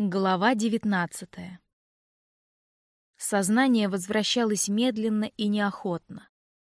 Глава 19. Сознание возвращалось медленно и неохотно.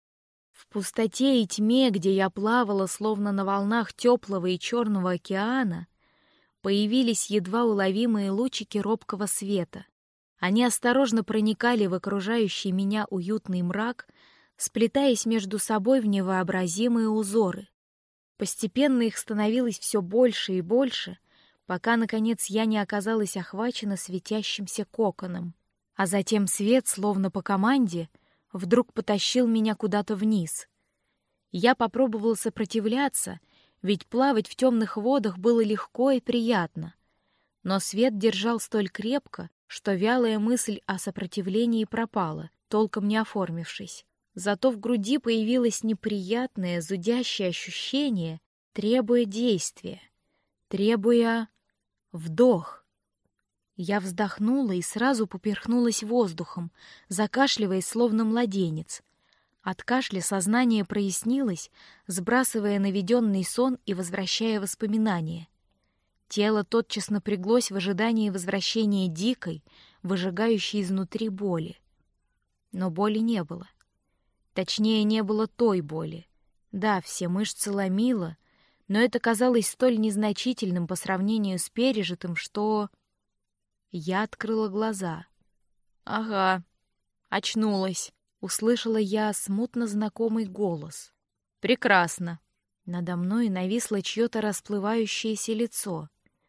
В пустоте и тьме, где я плавала, словно на волнах теплого и черного океана, появились едва уловимые лучики робкого света. Они осторожно проникали в окружающий меня уютный мрак, сплетаясь между собой в невообразимые узоры. Постепенно их становилось все больше и больше, пока, наконец, я не оказалась охвачена светящимся коконом. А затем свет, словно по команде, вдруг потащил меня куда-то вниз. Я попробовала сопротивляться, ведь плавать в темных водах было легко и приятно. Но свет держал столь крепко, что вялая мысль о сопротивлении пропала, толком не оформившись. Зато в груди появилось неприятное, зудящее ощущение, требуя действия, требуя... Вдох. Я вздохнула и сразу поперхнулась воздухом, закашливаясь, словно младенец. От кашля сознание прояснилось, сбрасывая наведенный сон и возвращая воспоминания. Тело тотчас напряглось в ожидании возвращения дикой, выжигающей изнутри боли. Но боли не было. Точнее, не было той боли. Да, все мышцы ломило, но это казалось столь незначительным по сравнению с пережитым, что... Я открыла глаза. «Ага, очнулась», — услышала я смутно знакомый голос. «Прекрасно». Надо мной нависло чье-то расплывающееся лицо.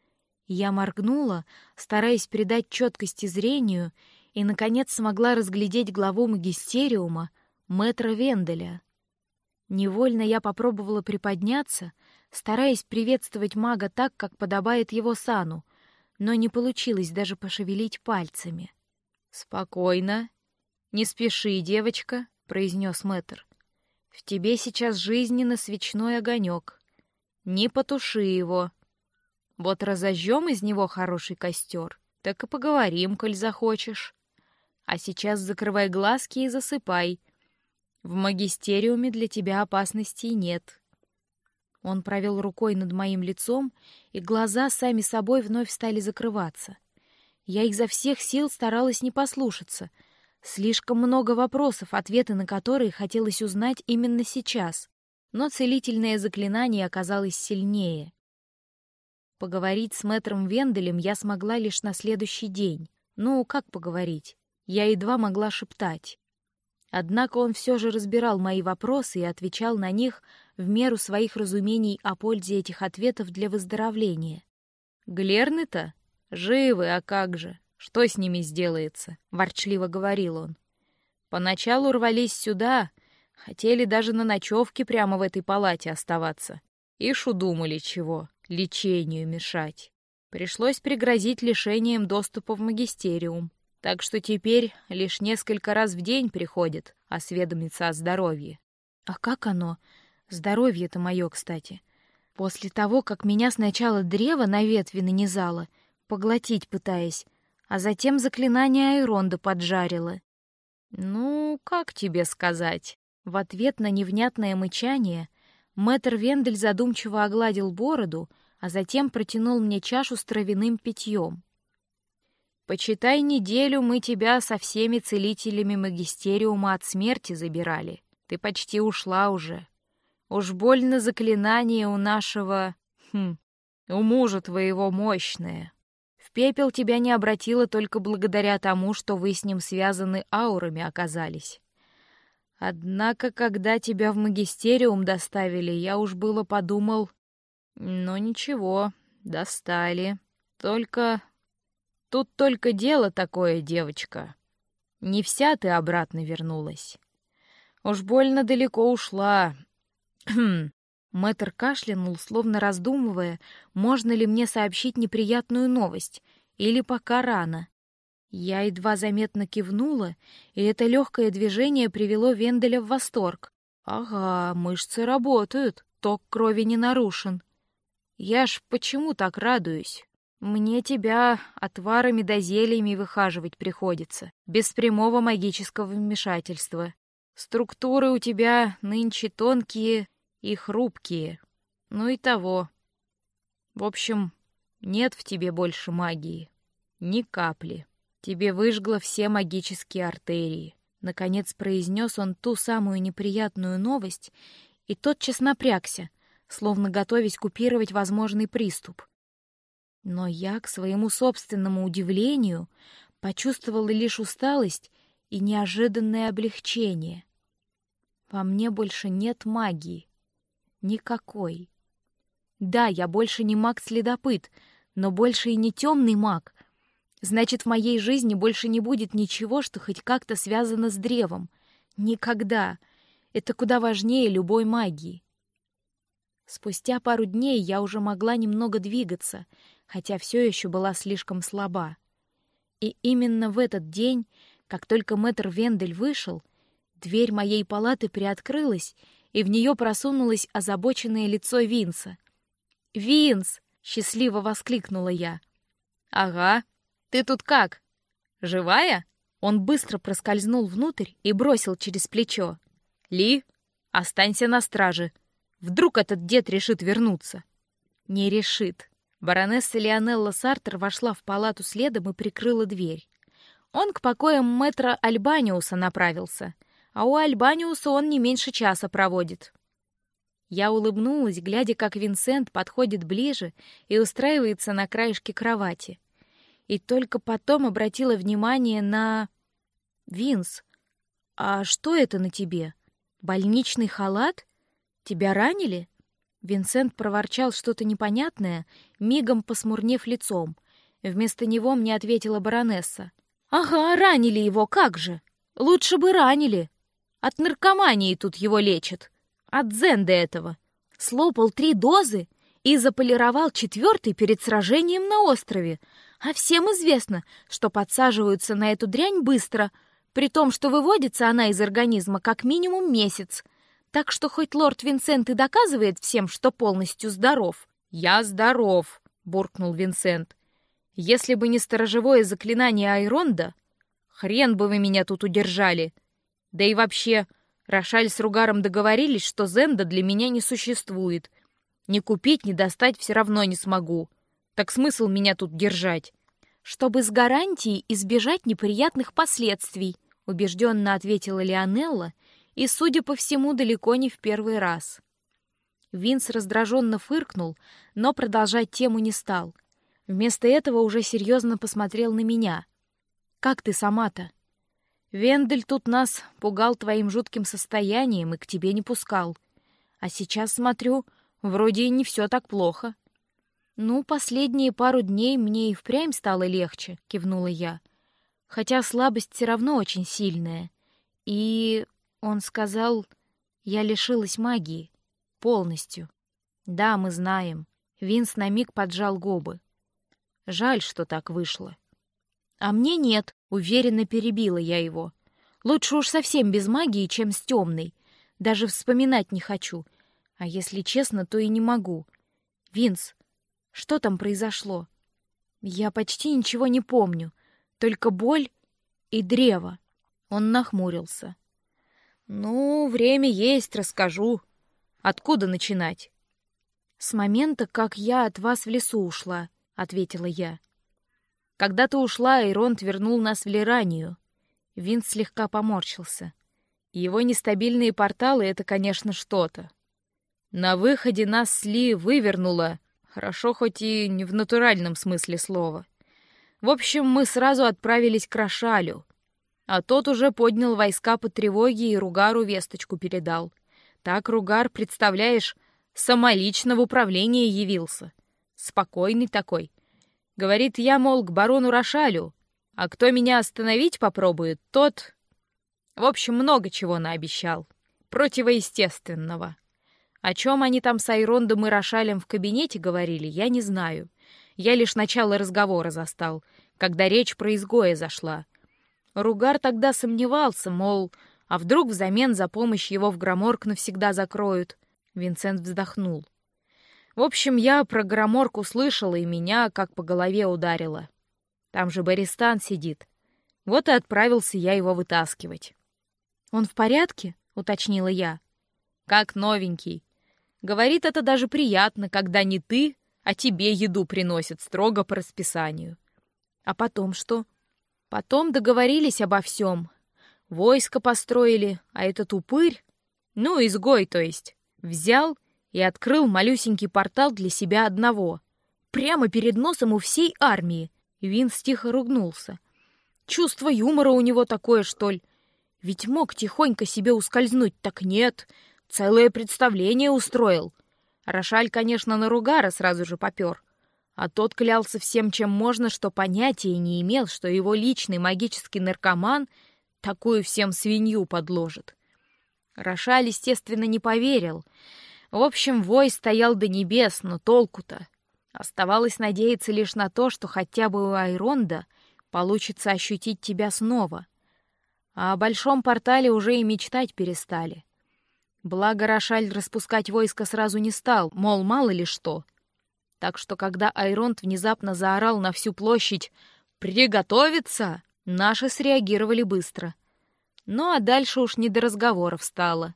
Я моргнула, стараясь придать четкости зрению, и, наконец, смогла разглядеть главу магистериума, мэтра Венделя. Невольно я попробовала приподняться, стараясь приветствовать мага так, как подобает его сану, но не получилось даже пошевелить пальцами. «Спокойно. Не спеши, девочка», — произнес мэтр. «В тебе сейчас жизненно свечной огонек. Не потуши его. Вот разожжем из него хороший костер, так и поговорим, коль захочешь. А сейчас закрывай глазки и засыпай. В магистериуме для тебя опасностей нет». Он провел рукой над моим лицом, и глаза сами собой вновь стали закрываться. Я изо всех сил старалась не послушаться. Слишком много вопросов, ответы на которые хотелось узнать именно сейчас. Но целительное заклинание оказалось сильнее. Поговорить с мэтром Венделем я смогла лишь на следующий день. Ну, как поговорить? Я едва могла шептать. Однако он все же разбирал мои вопросы и отвечал на них в меру своих разумений о пользе этих ответов для выздоровления. «Глерны-то? Живы, а как же? Что с ними сделается?» — ворчливо говорил он. «Поначалу рвались сюда, хотели даже на ночевке прямо в этой палате оставаться. Ишь удумали чего, лечению мешать. Пришлось пригрозить лишением доступа в магистериум. Так что теперь лишь несколько раз в день приходит осведомиться о здоровье». «А как оно? Здоровье-то мое, кстати. После того, как меня сначала древо на ветви нанизало, поглотить пытаясь, а затем заклинание Айронда поджарило». «Ну, как тебе сказать?» В ответ на невнятное мычание мэтр Вендель задумчиво огладил бороду, а затем протянул мне чашу с травяным питьем. «Почитай, неделю мы тебя со всеми целителями магистериума от смерти забирали. Ты почти ушла уже. Уж больно заклинание у нашего... у мужа твоего мощное. В пепел тебя не обратило только благодаря тому, что вы с ним связаны аурами оказались. Однако, когда тебя в магистериум доставили, я уж было подумал... Ну ничего, достали. Тут только дело такое, девочка. Не вся ты обратно вернулась. Уж больно далеко ушла. Мэтр кашлянул, словно раздумывая, можно ли мне сообщить неприятную новость, или пока рано. Я едва заметно кивнула, и это легкое движение привело Венделя в восторг. Ага, мышцы работают, ток крови не нарушен. Я ж почему так радуюсь? Мне тебя отварами да зельями выхаживать приходится, без прямого магического вмешательства. Структуры у тебя нынче тонкие и хрупкие. Ну и того. В общем, нет в тебе больше магии. Ни капли. Тебе выжгло все магические артерии. Наконец произнес он ту самую неприятную новость и тотчас напрягся, словно готовясь купировать возможный приступ. Но я, к своему собственному удивлению, почувствовала лишь усталость и неожиданное облегчение. Во мне больше нет магии. Никакой. Да, я больше не маг-следопыт, но больше и не темный маг. Значит, в моей жизни больше не будет ничего, что хоть как-то связано с древом. Никогда. Это куда важнее любой магии. Спустя пару дней я уже могла немного двигаться, хотя все еще была слишком слаба. И именно в этот день, как только мэтр Вендель вышел, дверь моей палаты приоткрылась, и в нее просунулось озабоченное лицо Винса. «Винс!» — счастливо воскликнула я. «Ага. Ты тут как? Живая?» Он быстро проскользнул внутрь и бросил через плечо. «Ли, останься на страже. Вдруг этот дед решит вернуться?» «Не решит». Баронесса Лионелла Сартер вошла в палату следом и прикрыла дверь. Он к покоям мэтра Альбаниуса направился, а у Альбаниуса он не меньше часа проводит. Я улыбнулась, глядя, как Винсент подходит ближе и устраивается на краешке кровати. И только потом обратила внимание на... «Винс, а что это на тебе? Больничный халат? Тебя ранили?» Винсент проворчал что-то непонятное, мигом посмурнев лицом. Вместо него мне ответила баронесса. «Ага, ранили его, как же! Лучше бы ранили! От наркомании тут его лечат! От зенда этого! Слопал 3 дозы и заполировал 4-й перед сражением на острове! А всем известно, что подсаживаются на эту дрянь быстро, при том, что выводится она из организма как минимум месяц. Так что хоть лорд Винсент и доказывает всем, что полностью здоров». «Я здоров», — буркнул Винсент. «Если бы не сторожевое заклинание Айронда, хрен бы вы меня тут удержали. Да и вообще, Рошаль с Ругаром договорились, что зенда для меня не существует. Ни купить, ни достать все равно не смогу. Так смысл меня тут держать?» «Чтобы с гарантией избежать неприятных последствий», — убежденно ответила Лионелла, и, судя по всему, далеко не в первый раз. Винс раздраженно фыркнул, но продолжать тему не стал. Вместо этого уже серьезно посмотрел на меня. «Как ты сама-то? Вендель тут нас пугал твоим жутким состоянием и к тебе не пускал. А сейчас, смотрю, вроде и не все так плохо». «Ну, последние пару дней мне и впрямь стало легче», — кивнула я. «Хотя слабость все равно очень сильная. И...» Он сказал, я лишилась магии. Полностью. Да, мы знаем. Винс на миг поджал губы. Жаль, что так вышло. А мне нет, уверенно перебила я его. Лучше уж совсем без магии, чем с темной. Даже вспоминать не хочу. А если честно, то и не могу. Винс, что там произошло? Я почти ничего не помню. Только боль и древо. Он нахмурился. «Ну, время есть, расскажу. Откуда начинать?» «С момента, как я от вас в лесу ушла», — ответила я. «Когда ты ушла, Айронт вернул нас в Лиранию». Винс слегка поморщился. «Его нестабильные порталы — это, конечно, что-то. На выходе нас с Ли вывернуло, хорошо хоть и не в натуральном смысле слова. В общем, мы сразу отправились к Рошалю. А тот уже поднял войска по тревоге и Ругару весточку передал. Так Ругар, представляешь, самолично в управление явился. Спокойный такой. Говорит, я, мол, к барону Рошалю, а кто меня остановить попробует, тот... В общем, много чего наобещал. Противоестественного. О чем они там с Айрондом и Рошалем в кабинете говорили, я не знаю. Я лишь начало разговора застал, когда речь про изгоя зашла. Ругар тогда сомневался, мол, а вдруг взамен за помощь его в Громорк навсегда закроют. Винсент вздохнул. В общем, я про Громорк услышала, и меня как по голове ударило. Там же Баристан сидит. Вот и отправился я его вытаскивать. «Он в порядке?» — уточнила я. «Как новенький. Говорит, это даже приятно, когда не ты, а тебе еду приносят строго по расписанию. А потом что? Потом договорились обо всем. Войско построили, а этот упырь, ну, изгой, то есть, взял и открыл малюсенький портал для себя одного. Прямо перед носом у всей армии. Винс тихо ругнулся. Чувство юмора у него такое, что ли? Ведь мог тихонько себе ускользнуть, так нет. Целое представление устроил. Рошаль, конечно, на Ругара сразу же попер. А тот клялся всем, чем можно, что понятия не имел, что его личный магический наркоман такую всем свинью подложит. Рошаль, естественно, не поверил. В общем, вой стоял до небес, но толку-то? Оставалось надеяться лишь на то, что хотя бы у Айронда получится ощутить тебя снова. А о большом портале уже и мечтать перестали. Благо Рошаль распускать войско сразу не стал, мол, мало ли что. Так что, когда Айронд внезапно заорал на всю площадь «Приготовиться!», наши среагировали быстро. Ну а дальше уж не до разговоров стало.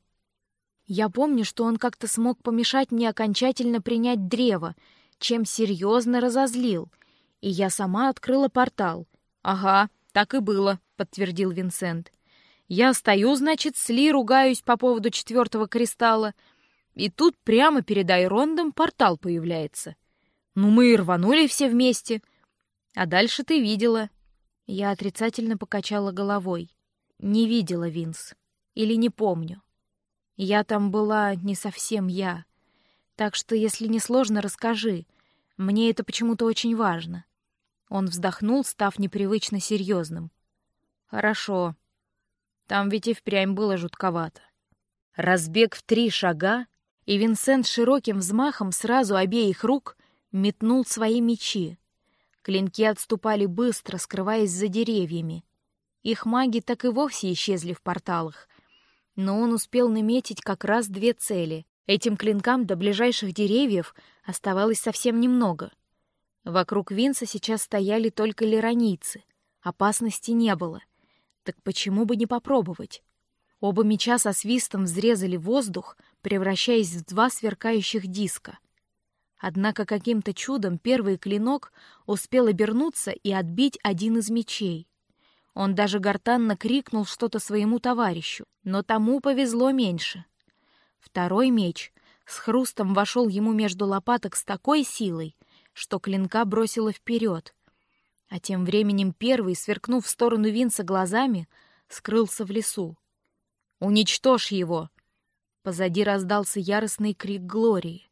Я помню, что он как-то смог помешать мне окончательно принять древо, чем серьезно разозлил, и я сама открыла портал. «Ага, так и было», — подтвердил Винсент. «Я стою, значит, с Ли ругаюсь по поводу 4-го кристалла, и тут прямо перед Айрондом портал появляется. Ну, мы и рванули все вместе. А дальше ты видела». Я отрицательно покачала головой. Не видела, Винс. Или не помню. Я там была не совсем я. Так что, если не сложно, расскажи. Мне это почему-то очень важно. Он вздохнул, став непривычно серьезным. Хорошо. Там ведь и впрямь было жутковато. Разбег в 3 шага, и Винсент широким взмахом сразу обеих рук метнул свои мечи. Клинки отступали быстро, скрываясь за деревьями. Их маги так и вовсе исчезли в порталах. Но он успел наметить как раз 2 цели. Этим клинкам до ближайших деревьев оставалось совсем немного. Вокруг Винса сейчас стояли только лиранийцы. Опасности не было. Так почему бы не попробовать? Оба меча со свистом взрезали воздух, превращаясь в 2 сверкающих диска. Однако каким-то чудом первый клинок успел обернуться и отбить один из мечей. Он даже гортанно крикнул что-то своему товарищу, но тому повезло меньше. Второй меч с хрустом вошел ему между лопаток с такой силой, что клинка бросило вперед. А тем временем первый, сверкнув в сторону Винса глазами, скрылся в лесу. «Уничтожь его!» Позади раздался яростный крик Глории.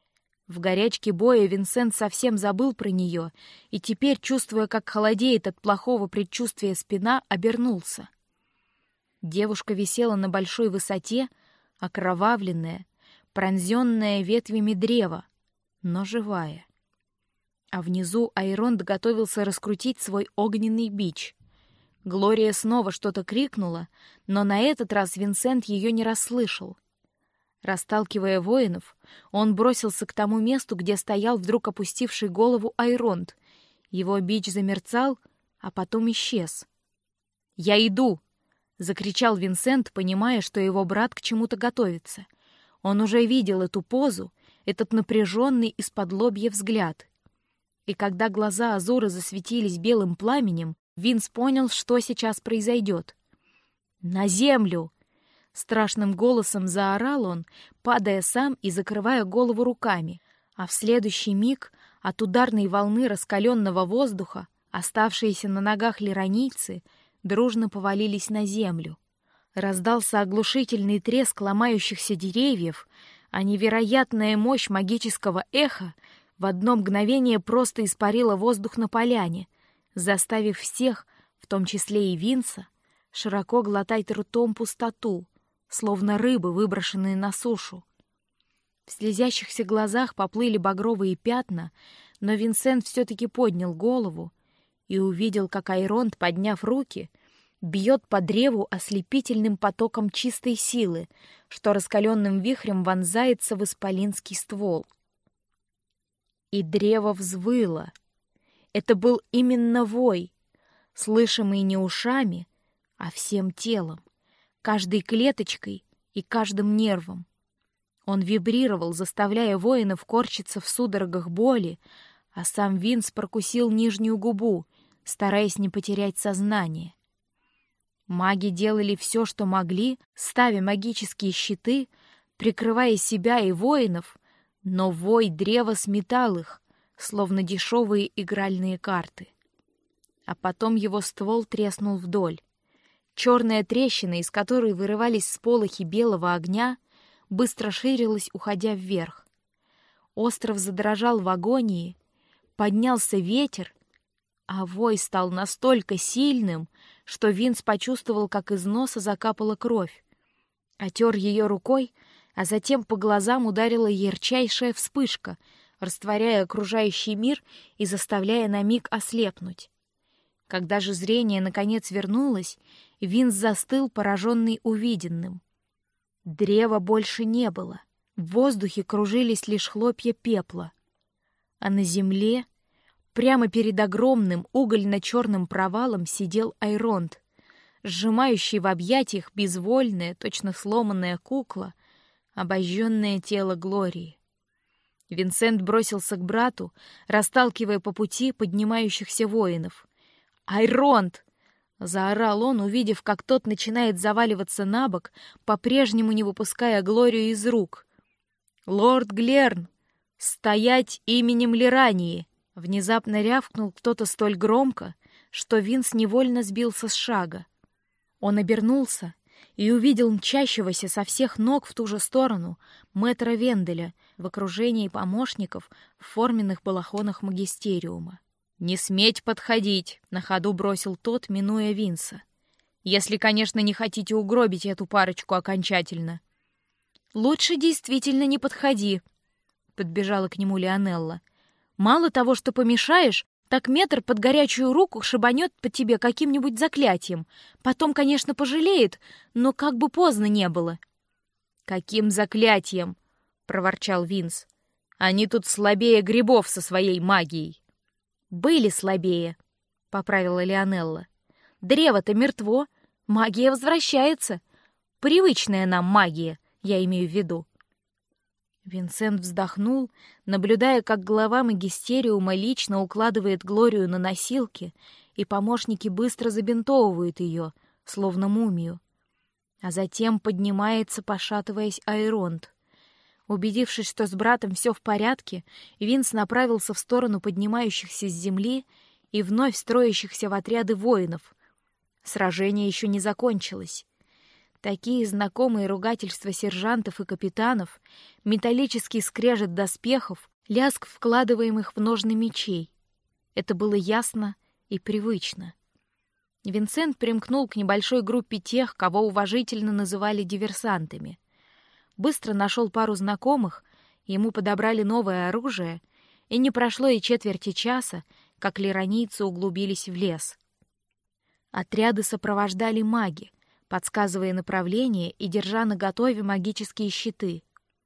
В горячке боя Винсент совсем забыл про нее и теперь, чувствуя, как холодеет от плохого предчувствия спина, обернулся. Девушка висела на большой высоте, окровавленная, пронзенная ветвями древа, но живая. А внизу Айронд готовился раскрутить свой огненный бич. Глория снова что-то крикнула, но на этот раз Винсент ее не расслышал. Расталкивая воинов, он бросился к тому месту, где стоял вдруг опустивший голову Айронд. Его бич замерцал, а потом исчез. «Я иду!» — закричал Винсент, понимая, что его брат к чему-то готовится. Он уже видел эту позу, этот напряженный из-под-лобья взгляд. И когда глаза Азуры засветились белым пламенем, Винс понял, что сейчас произойдет. «На землю!» Страшным голосом заорал он, падая сам и закрывая голову руками, а в следующий миг от ударной волны раскаленного воздуха оставшиеся на ногах лиранийцы дружно повалились на землю. Раздался оглушительный треск ломающихся деревьев, а невероятная мощь магического эха в одно мгновение просто испарила воздух на поляне, заставив всех, в том числе и Винса, широко глотать ртом пустоту, словно рыбы, выброшенные на сушу. В слезящихся глазах поплыли багровые пятна, но Винсент все-таки поднял голову и увидел, как Айронд, подняв руки, бьет по древу ослепительным потоком чистой силы, что раскаленным вихрем вонзается в исполинский ствол. И древо взвыло. Это был именно вой, слышимый не ушами, а всем телом, каждой клеточкой и каждым нервом. Он вибрировал, заставляя воинов корчиться в судорогах боли, а сам Винс прокусил нижнюю губу, стараясь не потерять сознание. Маги делали все, что могли, ставя магические щиты, прикрывая себя и воинов, но вой древа сметал их, словно дешевые игральные карты. А потом его ствол треснул вдоль. Черная трещина, из которой вырывались сполохи белого огня, быстро ширилась, уходя вверх. Остров задрожал в агонии, поднялся ветер, а вой стал настолько сильным, что Винс почувствовал, как из носа закапала кровь. Отер ее рукой, а затем по глазам ударила ярчайшая вспышка, растворяя окружающий мир и заставляя на миг ослепнуть. Когда же зрение наконец вернулось, Винс застыл, пораженный увиденным. Древа больше не было. В воздухе кружились лишь хлопья пепла, а на земле, прямо перед огромным угольно-черным провалом, сидел Айронт, сжимающий в объятиях безвольная, точно сломанная кукла, обожженное тело Глории. Винсент бросился к брату, расталкивая по пути поднимающихся воинов. «Айронт!» — заорал он, увидев, как тот начинает заваливаться на бок, по-прежнему не выпуская Глорию из рук. «Лорд Глерн! Стоять именем Лирании!» Внезапно рявкнул кто-то столь громко, что Винс невольно сбился с шага. Он обернулся и увидел мчащегося со всех ног в ту же сторону мэтра Венделя в окружении помощников в форменных балахонах магистериума. «Не сметь подходить!» — на ходу бросил тот, минуя Винса. «Если, конечно, не хотите угробить эту парочку окончательно». «Лучше действительно не подходи», — подбежала к нему Лионелла. «Мало того, что помешаешь, так метр под горячую руку шибанет по тебе каким-нибудь заклятием. Потом, конечно, пожалеет, но как бы поздно не было». «Каким заклятием?» — проворчал Винс. «Они тут слабее грибов со своей магией». «Были слабее», — поправила Лионелла. «Древо-то мертво, магия возвращается. Привычная нам магия, я имею в виду». Винсент вздохнул, наблюдая, как глава магистериума лично укладывает Глорию на носилки, и помощники быстро забинтовывают ее, словно мумию. А затем поднимается, пошатываясь, Айронт. Убедившись, что с братом все в порядке, Винс направился в сторону поднимающихся с земли и вновь строящихся в отряды воинов. Сражение еще не закончилось. Такие знакомые ругательства сержантов и капитанов, металлический скрежет доспехов, лязг вкладываемых в ножны мечей. Это было ясно и привычно. Винсент примкнул к небольшой группе тех, кого уважительно называли диверсантами. Быстро нашел пару знакомых, ему подобрали новое оружие, и не прошло и четверти часа, как лиранийцы углубились в лес. Отряды сопровождали маги, подсказывая направление и держа наготове магические щиты.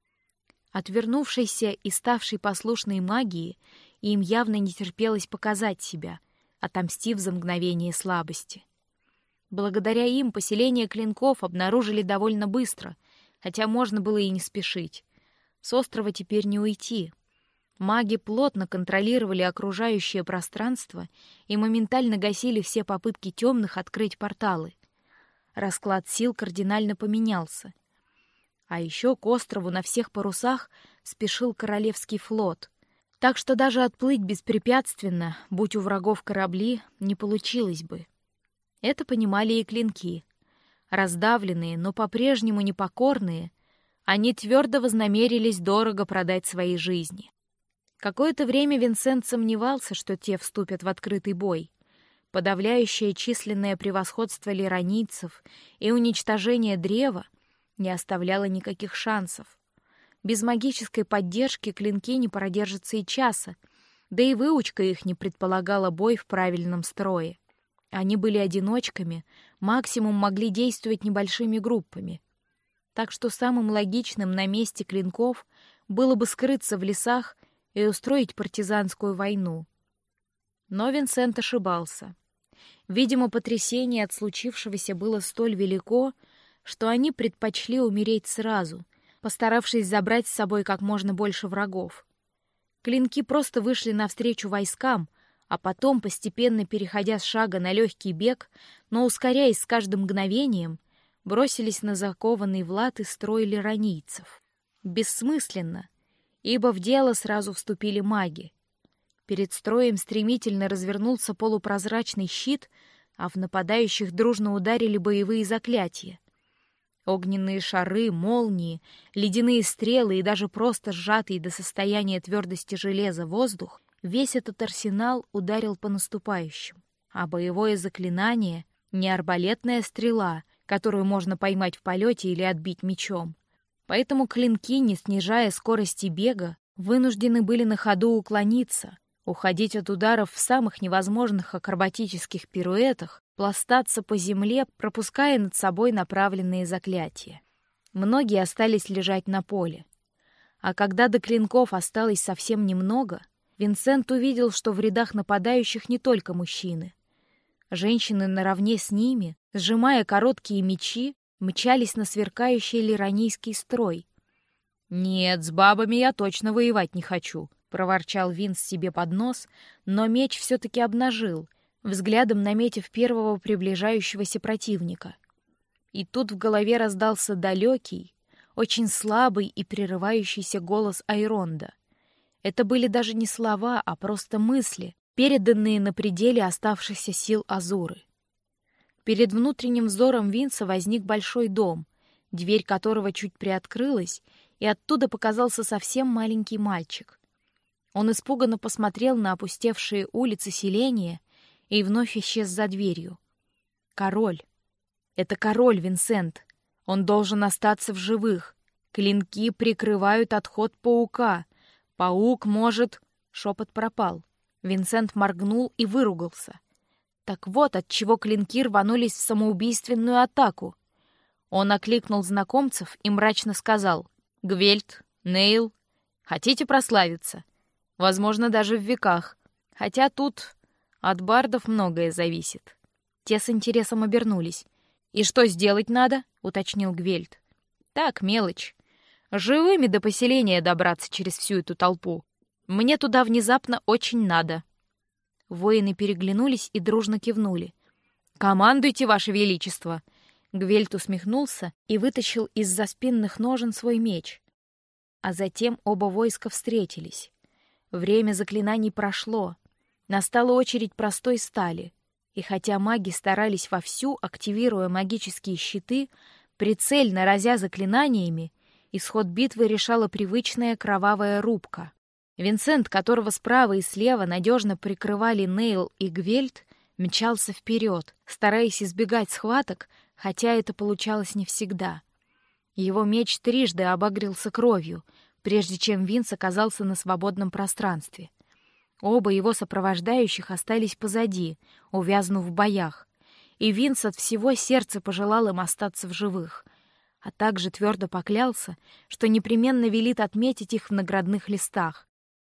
Отвернувшийся и ставший послушной магии, им явно не терпелось показать себя, отомстив за мгновение слабости. Благодаря им поселение клинков обнаружили довольно быстро, хотя можно было и не спешить. С острова теперь не уйти. Маги плотно контролировали окружающее пространство и моментально гасили все попытки темных открыть порталы. Расклад сил кардинально поменялся. А еще к острову на всех парусах спешил королевский флот, так что даже отплыть беспрепятственно, будь у врагов корабли, не получилось бы. Это понимали и клинки. Раздавленные, но по-прежнему непокорные, они твердо вознамерились дорого продать свои жизни. Какое-то время Винсент сомневался, что те вступят в открытый бой. Подавляющее численное превосходство лиранийцев и уничтожение древа не оставляло никаких шансов. Без магической поддержки клинки не продержатся и часа, да и выучка их не предполагала бой в правильном строе. Они были одиночками, максимум могли действовать небольшими группами. Так что самым логичным на месте клинков было бы скрыться в лесах и устроить партизанскую войну. Но Винсент ошибался. Видимо, потрясение от случившегося было столь велико, что они предпочли умереть сразу, постаравшись забрать с собой как можно больше врагов. Клинки просто вышли навстречу войскам, а потом, постепенно переходя с шага на легкий бег, но ускоряясь с каждым мгновением, бросились на закованный в латы строй лиранийцев. Бессмысленно, ибо в дело сразу вступили маги. Перед строем стремительно развернулся полупрозрачный щит, а в нападающих дружно ударили боевые заклятия. Огненные шары, молнии, ледяные стрелы и даже просто сжатый до состояния твердости железа воздух — весь этот арсенал ударил по наступающим. А боевое заклинание — не арбалетная стрела, которую можно поймать в полете или отбить мечом. Поэтому клинки, не снижая скорости бега, вынуждены были на ходу уклониться, уходить от ударов в самых невозможных акробатических пируэтах, пластаться по земле, пропуская над собой направленные заклятия. Многие остались лежать на поле. А когда до клинков осталось совсем немного, Винсент увидел, что в рядах нападающих не только мужчины. Женщины наравне с ними, сжимая короткие мечи, мчались на сверкающий лиранийский строй. «Нет, с бабами я точно воевать не хочу», — проворчал Винс себе под нос, но меч все-таки обнажил, взглядом наметив первого приближающегося противника. И тут в голове раздался далекий, очень слабый и прерывающийся голос Айронда. Это были даже не слова, а просто мысли, переданные на пределе оставшихся сил Азуры. Перед внутренним взором Винса возник большой дом, дверь которого чуть приоткрылась, и оттуда показался совсем маленький мальчик. Он испуганно посмотрел на опустевшие улицы селения и вновь исчез за дверью. Король. Это король, Винсент. Он должен остаться в живых. Клинки прикрывают отход паука. Паук может... Шепот пропал. Винсент моргнул и выругался. Так вот, отчего клинки рванулись в самоубийственную атаку. Он окликнул знакомцев и мрачно сказал: «Гвельт, Нейл, хотите прославиться? Возможно, даже в веках. Хотя тут от бардов многое зависит». Те с интересом обернулись. «И что сделать надо?» — уточнил Гвельт. «Так, мелочь. Живыми до поселения добраться через всю эту толпу. Мне туда внезапно очень надо». Воины переглянулись и дружно кивнули. «Командуйте, Ваше Величество!» Гвельт усмехнулся и вытащил из-за спинных ножен свой меч. А затем оба войска встретились. Время заклинаний прошло. Настала очередь простой стали. И хотя маги старались вовсю, активируя магические щиты, прицельно разя заклинаниями, исход битвы решала привычная кровавая рубка. Винсент, которого справа и слева надежно прикрывали Нейл и Гвельт, мчался вперед, стараясь избегать схваток, хотя это получалось не всегда. Его меч трижды обогрелся кровью, прежде чем Винс оказался на свободном пространстве. Оба его сопровождающих остались позади, увязнув в боях, и Винс от всего сердца пожелал им остаться в живых, а также твердо поклялся, что непременно велит отметить их в наградных листах.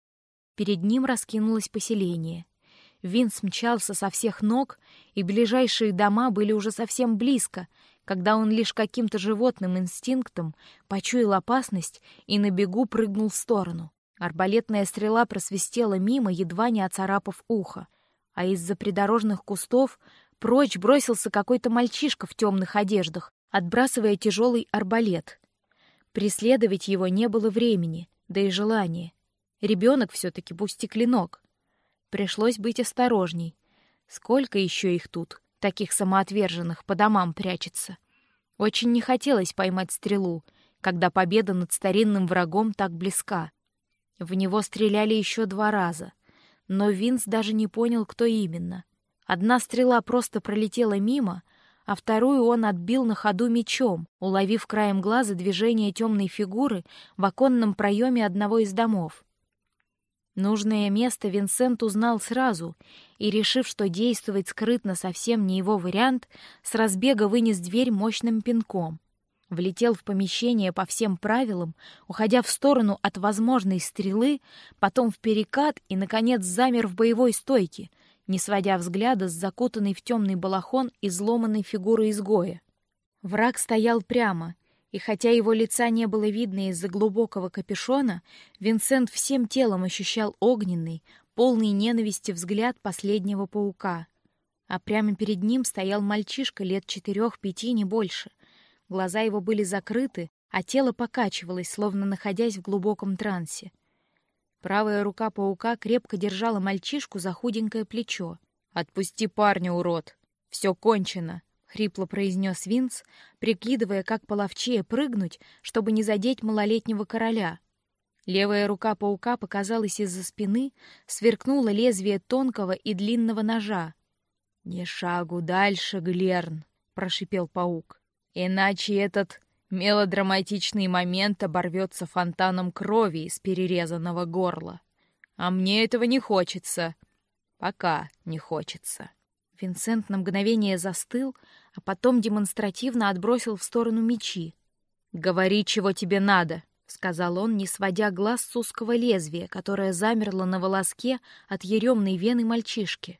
Перед ним раскинулось поселение. Винс мчался со всех ног, и ближайшие дома были уже совсем близко, когда он лишь каким-то животным инстинктом почуял опасность и на бегу прыгнул в сторону. Арбалетная стрела просвистела мимо, едва не оцарапав ухо, а из-за придорожных кустов прочь бросился какой-то мальчишка в темных одеждах, отбрасывая тяжелый арбалет. Преследовать его не было времени, да и желания. Ребенок все-таки, пусть и клинок. Пришлось быть осторожней. Сколько еще их тут, таких самоотверженных, по домам прячется? Очень не хотелось поймать стрелу, когда победа над старинным врагом так близка. В него стреляли еще 2 раза, но Винс даже не понял, кто именно. Одна стрела просто пролетела мимо, а вторую он отбил на ходу мечом, уловив краем глаза движение темной фигуры в оконном проеме одного из домов. Нужное место Винсент узнал сразу и, решив, что действовать скрытно совсем не его вариант, с разбега вынес дверь мощным пинком. Влетел в помещение по всем правилам, уходя в сторону от возможной стрелы, потом в перекат и, наконец, замер в боевой стойке, не сводя взгляда с закутанной в темный балахон изломанной фигуры изгоя. Враг стоял прямо, и хотя его лица не было видно из-за глубокого капюшона, Винсент всем телом ощущал огненный, полный ненависти взгляд последнего паука. А прямо перед ним стоял мальчишка лет 4-5, не больше. Глаза его были закрыты, а тело покачивалось, словно находясь в глубоком трансе. Правая рука паука крепко держала мальчишку за худенькое плечо. «Отпусти парня, урод! Все кончено!» — хрипло произнес Винс, прикидывая, как половчее прыгнуть, чтобы не задеть малолетнего короля. Левая рука паука показалась из-за спины, сверкнуло лезвие тонкого и длинного ножа. «Ни шагу дальше, Глерн!» — прошипел паук. «Иначе этот мелодраматичный момент оборвется фонтаном крови из перерезанного горла. А мне этого не хочется. Пока не хочется». Винсент на мгновение застыл, а потом демонстративно отбросил в сторону мечи. «Говори, чего тебе надо», — сказал он, не сводя глаз с узкого лезвия, которое замерло на волоске от еремной вены мальчишки.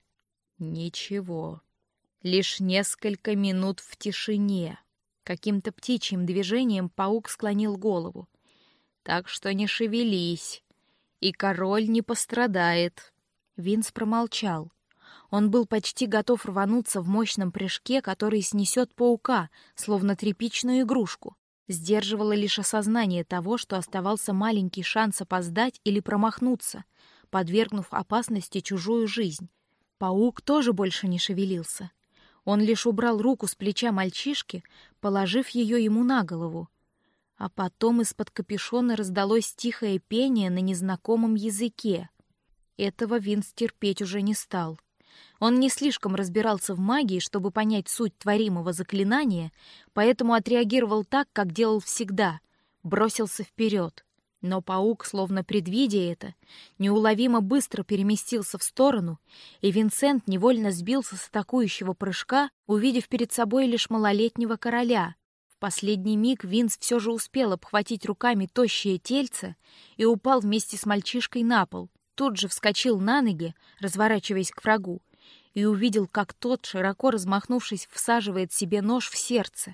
«Ничего. Лишь несколько минут в тишине». Каким-то птичьим движением паук склонил голову. «Так что не шевелись, и король не пострадает». Винс промолчал. Он был почти готов рвануться в мощном прыжке, который снесет паука, словно тряпичную игрушку. Сдерживало лишь осознание того, что оставался маленький шанс опоздать или промахнуться, подвергнув опасности чужую жизнь. Паук тоже больше не шевелился. Он лишь убрал руку с плеча мальчишки, положив ее ему на голову. А потом из-под капюшона раздалось тихое пение на незнакомом языке. Этого Винс терпеть уже не стал. Он не слишком разбирался в магии, чтобы понять суть творимого заклинания, поэтому отреагировал так, как делал всегда — бросился вперед. Но паук, словно предвидя это, неуловимо быстро переместился в сторону, и Винсент невольно сбился с атакующего прыжка, увидев перед собой лишь малолетнего короля. В последний миг Винс все же успел обхватить руками тощее тельце и упал вместе с мальчишкой на пол. Тут же вскочил на ноги, разворачиваясь к врагу, и увидел, как тот, широко размахнувшись, всаживает себе нож в сердце.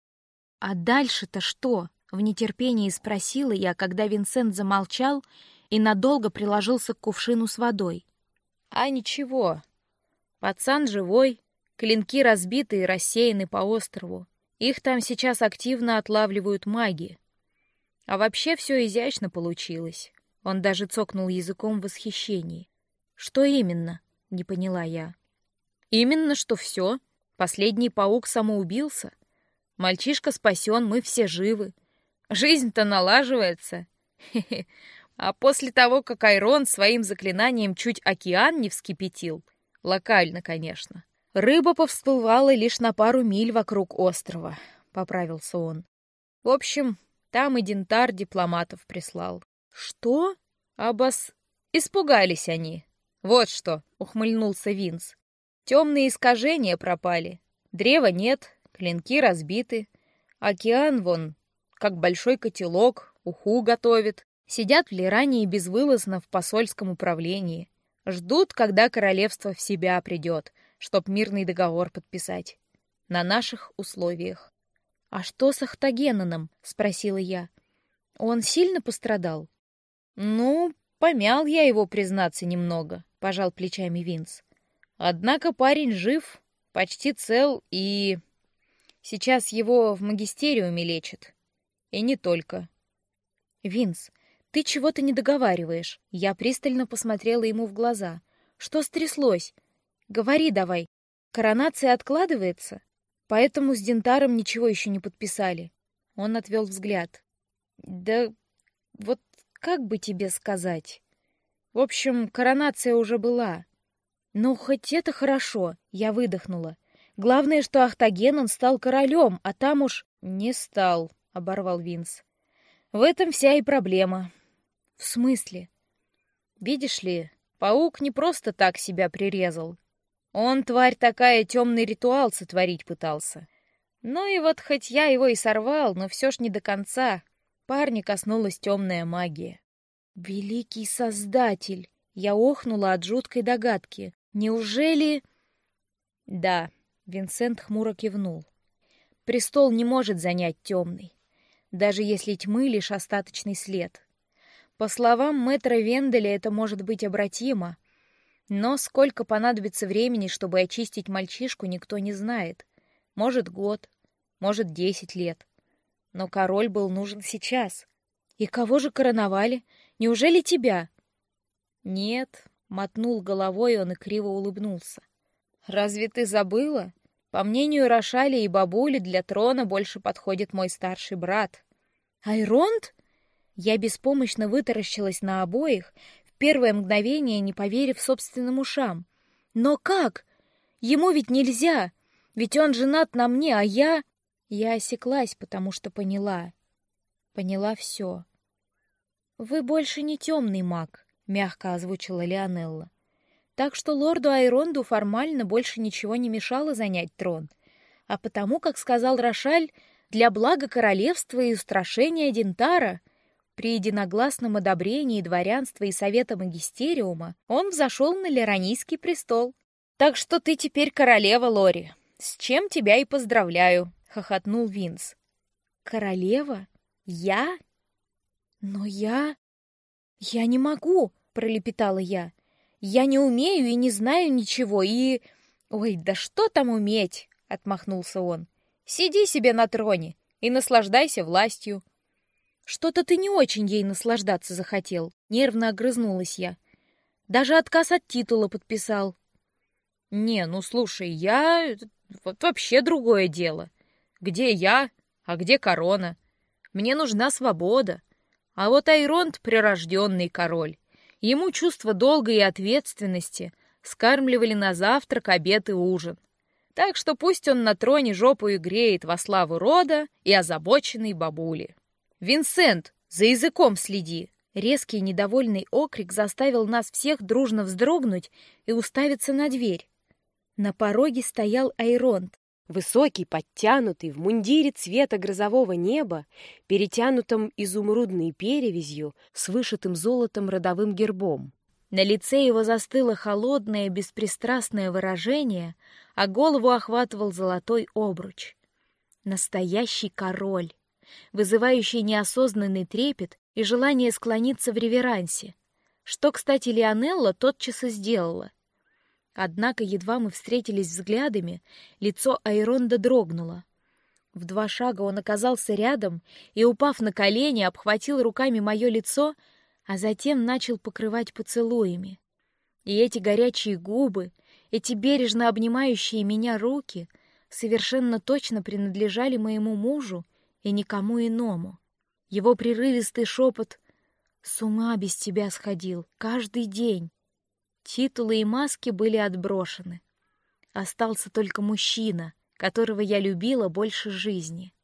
«А дальше-то что?» — в нетерпении спросила я, когда Винсент замолчал и надолго приложился к кувшину с водой. «А ничего. Пацан живой, клинки разбиты и рассеяны по острову. Их там сейчас активно отлавливают маги. А вообще все изящно получилось». Он даже цокнул языком в восхищении. «Что именно?» — не поняла я. «Именно, что все. Последний паук самоубился. Мальчишка спасен, мы все живы. Жизнь-то налаживается. Хе-хе. А после того, как Айрон своим заклинанием чуть океан не вскипятил, локально, конечно, рыба повсплывала лишь на пару миль вокруг острова», — поправился он. «В общем, там и Дентар дипломатов прислал». «Что?» Испугались они. Вот что, ухмыльнулся Винс. Темные искажения пропали. Древа нет, клинки разбиты. Океан вон, как большой котелок, уху готовит. Сидят в Лирании безвылазно в посольском управлении. Ждут, когда королевство в себя придет, чтоб мирный договор подписать. На наших условиях. «А что с Ахтагеноном?» — спросила я. «Он сильно пострадал?» «Ну, помял я его, признаться, немного», — пожал плечами Винс. «Однако парень жив, почти цел, и сейчас его в магистериуме лечат. И не только». «Винс, ты чего-то не договариваешь». Я пристально посмотрела ему в глаза. «Что стряслось? Говори давай. Коронация откладывается? Поэтому с Дентаром ничего еще не подписали». Он отвел взгляд. «Да вот как бы тебе сказать? В общем, коронация уже была». «Ну, хоть это хорошо», — я выдохнула. «Главное, что Ахтагенон стал королем, а там уж...» «Не стал», — оборвал Винс. «В этом вся и проблема». «В смысле?» «Видишь ли, паук не просто так себя прирезал. Он, тварь такая, темный ритуал сотворить пытался. Ну и вот хоть я его и сорвал, но все ж не до конца. Парня коснулась темная магия». «Великий Создатель!» Я охнула от жуткой догадки. «Неужели...» «Да», — Винсент хмуро кивнул. «Престол не может занять темный, даже если тьмы лишь остаточный след. По словам мэтра Венделя, это может быть обратимо, Но сколько понадобится времени, чтобы очистить мальчишку, никто не знает. Может, год, может, 10 лет. Но король был нужен сейчас. И кого же короновали? Неужели тебя? Нет, мотнул головой он и криво улыбнулся. Разве ты забыла? По мнению Рошали и бабули, для трона больше подходит мой старший брат. Айронд? Я беспомощно вытаращилась на обоих, в первое мгновение не поверив собственным ушам. Но как? Ему ведь нельзя, ведь он женат на мне, а я... Я осеклась, потому что поняла. Поняла все. «Вы больше не темный маг», — мягко озвучила Лионелла. «Так что лорду Айронду формально больше ничего не мешало занять трон. А потому, как сказал Рошаль, для блага королевства и устрашения Динтара, при единогласном одобрении дворянства и совета магистериума, он взошел на Лиранийский престол. Так что ты теперь королева, Лори. С чем тебя и поздравляю», — хохотнул Винс. «Королева? Я? Но я не могу», — пролепетала я. «Я не умею и не знаю ничего, и...» «Ой, да что там уметь?» — отмахнулся он. «Сиди себе на троне и наслаждайся властью». «Что-то ты не очень ей наслаждаться захотел», — нервно огрызнулась я. «Даже отказ от титула подписал». «Не, ну слушай, я... Вот вообще другое дело. Где я, а где корона? Мне нужна свобода. А вот Айронд — прирожденный король. Ему чувство долга и ответственности скармливали на завтрак, обед и ужин. Так что пусть он на троне жопу и греет во славу рода и озабоченной бабули». «Винсент, за языком следи!» Резкий недовольный окрик заставил нас всех дружно вздрогнуть и уставиться на дверь. На пороге стоял Айронд. Высокий, подтянутый, в мундире цвета грозового неба, перетянутом изумрудной перевязью с вышитым золотом родовым гербом. На лице его застыло холодное, беспристрастное выражение, а голову охватывал золотой обруч. Настоящий король, вызывающий неосознанный трепет и желание склониться в реверансе, что, кстати, Лионелла тотчас и сделала. Однако едва мы встретились взглядами, лицо Айронда дрогнуло. В 2 шага он оказался рядом и, упав на колени, обхватил руками мое лицо, а затем начал покрывать поцелуями. И эти горячие губы, эти бережно обнимающие меня руки совершенно точно принадлежали моему мужу и никому иному. Его прерывистый шепот: «С ума без тебя сходил, каждый день». Титулы и маски были отброшены. Остался только мужчина, которого я любила больше жизни.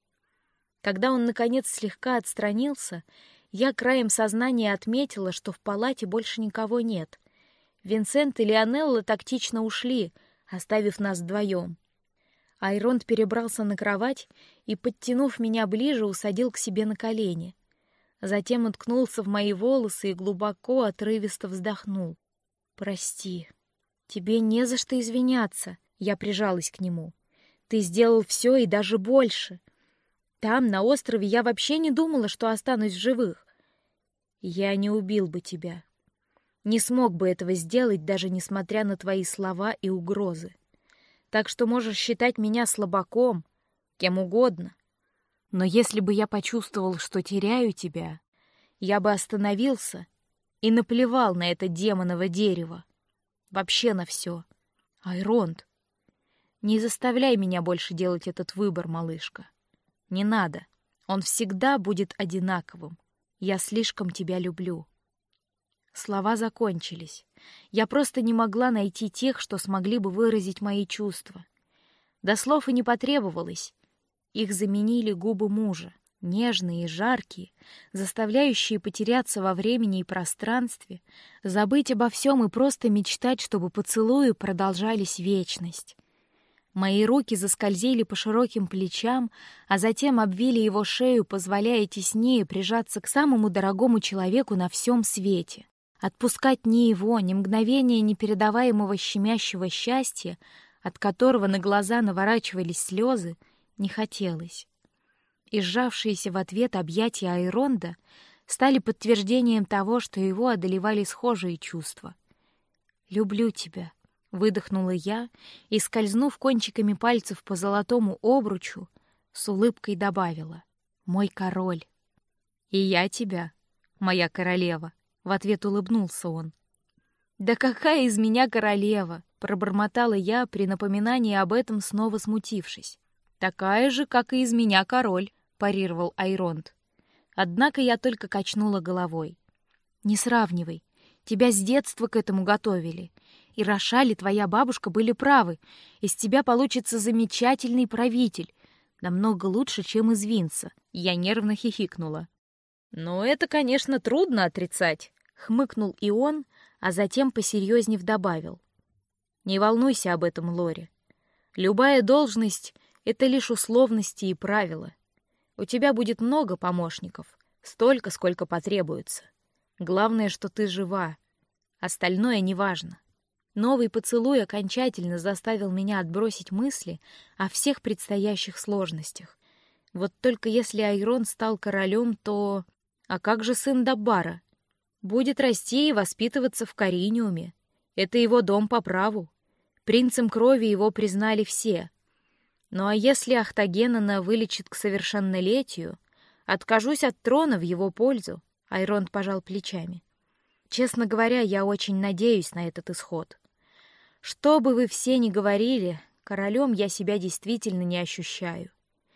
Когда он, наконец, слегка отстранился, я краем сознания отметила, что в палате больше никого нет. Винсент и Лионелла тактично ушли, оставив нас вдвоем. Айронд перебрался на кровать и, подтянув меня ближе, усадил к себе на колени. Затем уткнулся в мои волосы и глубоко, отрывисто вздохнул. «Прости. Тебе не за что извиняться», — я прижалась к нему. «Ты сделал все и даже больше. Там, на острове, я вообще не думала, что останусь в живых. Я не убил бы тебя. Не смог бы этого сделать, даже несмотря на твои слова и угрозы. Так что можешь считать меня слабаком, кем угодно. Но если бы я почувствовал, что теряю тебя, я бы остановился и наплевал на это демоново дерево. Вообще на все. Айронд, не заставляй меня больше делать этот выбор, малышка. Не надо. Он всегда будет одинаковым. Я слишком тебя люблю». Слова закончились. Я просто не могла найти тех, что смогли бы выразить мои чувства. До слов и не потребовалось. Их заменили губы мужа. Нежные и жаркие, заставляющие потеряться во времени и пространстве, забыть обо всем и просто мечтать, чтобы поцелуи продолжались вечность. Мои руки заскользили по широким плечам, а затем обвили его шею, позволяя теснее прижаться к самому дорогому человеку на всем свете. Отпускать ни его, ни мгновения непередаваемого щемящего счастья, от которого на глаза наворачивались слезы, не хотелось. И сжавшиеся в ответ объятия Айронда стали подтверждением того, что его одолевали схожие чувства. «Люблю тебя», — выдохнула я и, скользнув кончиками пальцев по золотому обручу, с улыбкой добавила: «Мой король». «И я тебя, моя королева», — в ответ улыбнулся он. «Да какая из меня королева?» — пробормотала я при напоминании об этом, снова смутившись. «Такая же, как и из меня король», — парировал Айронт. Однако я только качнула головой. «Не сравнивай. Тебя с детства к этому готовили. И Рошаль, и твоя бабушка были правы. Из тебя получится замечательный правитель. Намного лучше, чем из Винса». Я нервно хихикнула. «Ну, это, конечно, трудно отрицать», — хмыкнул и он, а затем посерьезнее добавил. «Не волнуйся об этом, Лори. Любая должность — это лишь условности и правила. У тебя будет много помощников, столько, сколько потребуется. Главное, что ты жива. Остальное неважно». Новый поцелуй окончательно заставил меня отбросить мысли о всех предстоящих сложностях. Вот только если Айрон стал королем, то... А как же сын Даббара? Будет расти и воспитываться в Кариниуме. Это его дом по праву. Принцем крови его признали все. Ну а если Ахтагенана вылечит к совершеннолетию, откажусь от трона в его пользу. Айронт пожал плечами. Честно говоря, я очень надеюсь на этот исход. Что бы вы все ни говорили, королем я себя действительно не ощущаю.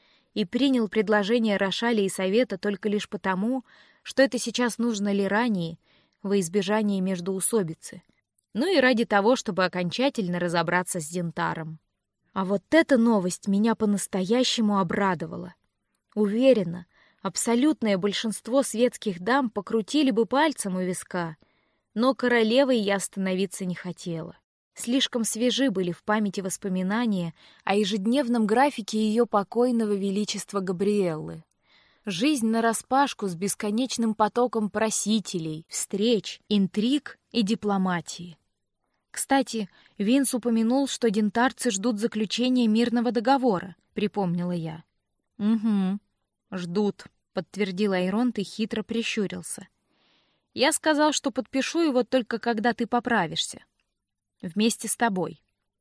И принял предложение Рошаля и Совета только лишь потому, что это сейчас нужно Лирании во избежание междоусобицы. Ну и ради того, чтобы окончательно разобраться с Дентаром. А вот эта новость меня по-настоящему обрадовала. Уверена, абсолютное большинство светских дам покрутили бы пальцем у виска, но королевой я становиться не хотела. Слишком свежи были в памяти воспоминания о ежедневном графике ее покойного величества Габриэллы. Жизнь нараспашку с бесконечным потоком просителей, встреч, интриг и дипломатии. Кстати, Винс упомянул, что дентарцы ждут заключения мирного договора, припомнила я. «Угу, ждут», — подтвердил Айронт и хитро прищурился. «Я сказал, что подпишу его только когда ты поправишься. Вместе с тобой».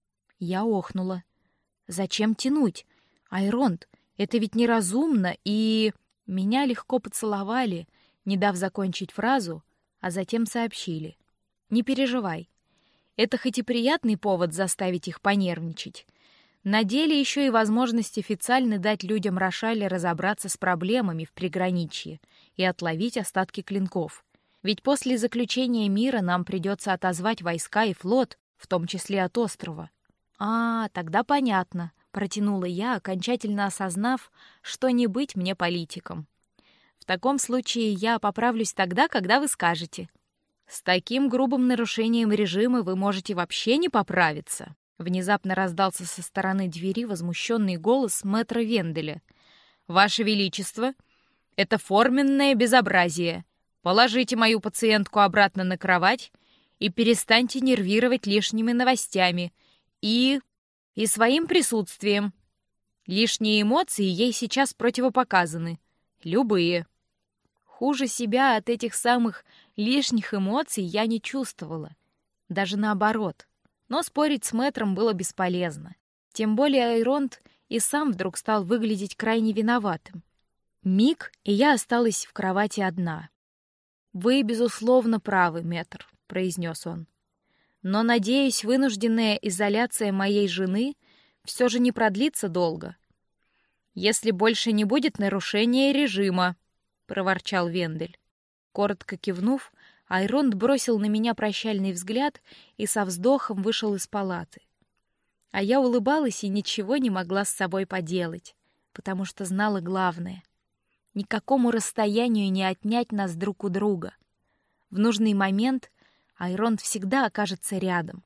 Я охнула. «Зачем тянуть? Айронт, это ведь неразумно, и...» Меня легко поцеловали, не дав закончить фразу, а затем сообщили. «Не переживай. Это хоть и приятный повод заставить их понервничать. На деле еще и возможность официально дать людям Рошаля разобраться с проблемами в приграничье и отловить остатки клинков. Ведь после заключения мира нам придется отозвать войска и флот, в том числе от острова». «А, тогда понятно», — протянула я, окончательно осознав, что не быть мне политиком. «В таком случае я поправлюсь тогда, когда вы скажете». «С таким грубым нарушением режима вы можете вообще не поправиться», — внезапно раздался со стороны двери возмущенный голос мэтра Венделя. «Ваше Величество, это форменное безобразие. Положите мою пациентку обратно на кровать и перестаньте нервировать лишними новостями и своим присутствием. Лишние эмоции ей сейчас противопоказаны. Любые». Хуже себя от этих самых лишних эмоций я не чувствовала. Даже наоборот. Но спорить с мэтром было бесполезно. Тем более Айронт и сам вдруг стал выглядеть крайне виноватым. Миг, и я осталась в кровати одна. «Вы, безусловно, правы, мэтр», — произнес он. «Но, надеюсь, вынужденная изоляция моей жены все же не продлится долго. Если больше не будет нарушения режима», — проворчал Вендель. Коротко кивнув, Айронт бросил на меня прощальный взгляд и со вздохом вышел из палаты. А я улыбалась и ничего не могла с собой поделать, потому что знала главное. Никакому расстоянию не отнять нас друг у друга. В нужный момент Айронт всегда окажется рядом.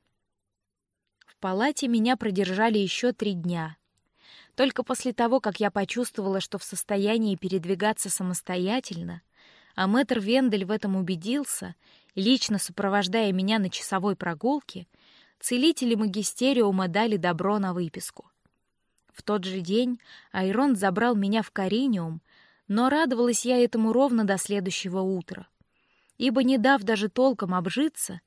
В палате меня продержали еще 3 дня. Только после того, как я почувствовала, что в состоянии передвигаться самостоятельно, а мэтр Вендель в этом убедился, лично сопровождая меня на часовой прогулке, целители магистериума дали добро на выписку. В тот же день Айронт забрал меня в Кариниум, но радовалась я этому ровно до следующего утра, ибо, не дав даже толком обжиться,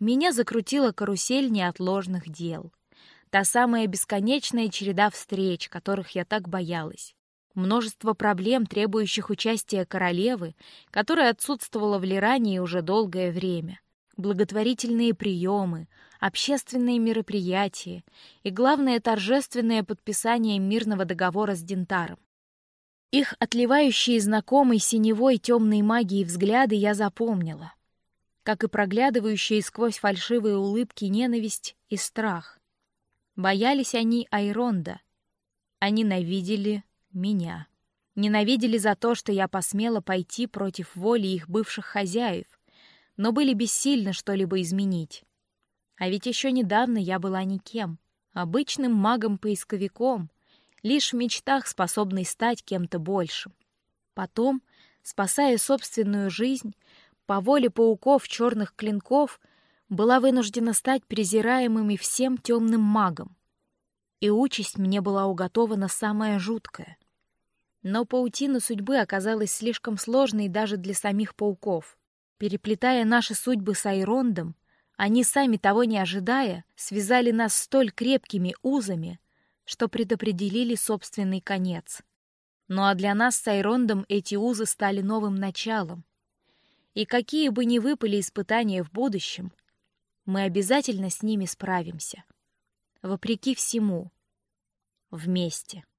Меня закрутила карусель неотложных дел. Та самая бесконечная череда встреч, которых я так боялась. Множество проблем, требующих участия королевы, которая отсутствовала в Лирании уже долгое время. Благотворительные приемы, общественные мероприятия и, главное, торжественное подписание мирного договора с Дентаром. Их отливающие знакомой синевой темной магией взгляды я запомнила, как и проглядывающие сквозь фальшивые улыбки ненависть и страх. Боялись они Айронда, а ненавидели меня. Ненавидели за то, что я посмела пойти против воли их бывших хозяев, но были бессильны что-либо изменить. А ведь еще недавно я была никем, обычным магом-поисковиком, лишь в мечтах способной стать кем-то большим. Потом, спасая собственную жизнь, по воле пауков черных клинков, была вынуждена стать презираемым всем темным магом. И участь мне была уготована самая жуткая. Но паутина судьбы оказалась слишком сложной даже для самих пауков. Переплетая наши судьбы с Айрондом, они, сами того не ожидая, связали нас столь крепкими узами, что предопределили собственный конец. Ну а для нас с Айрондом эти узы стали новым началом. И какие бы ни выпали испытания в будущем, мы обязательно с ними справимся. Вопреки всему. Вместе.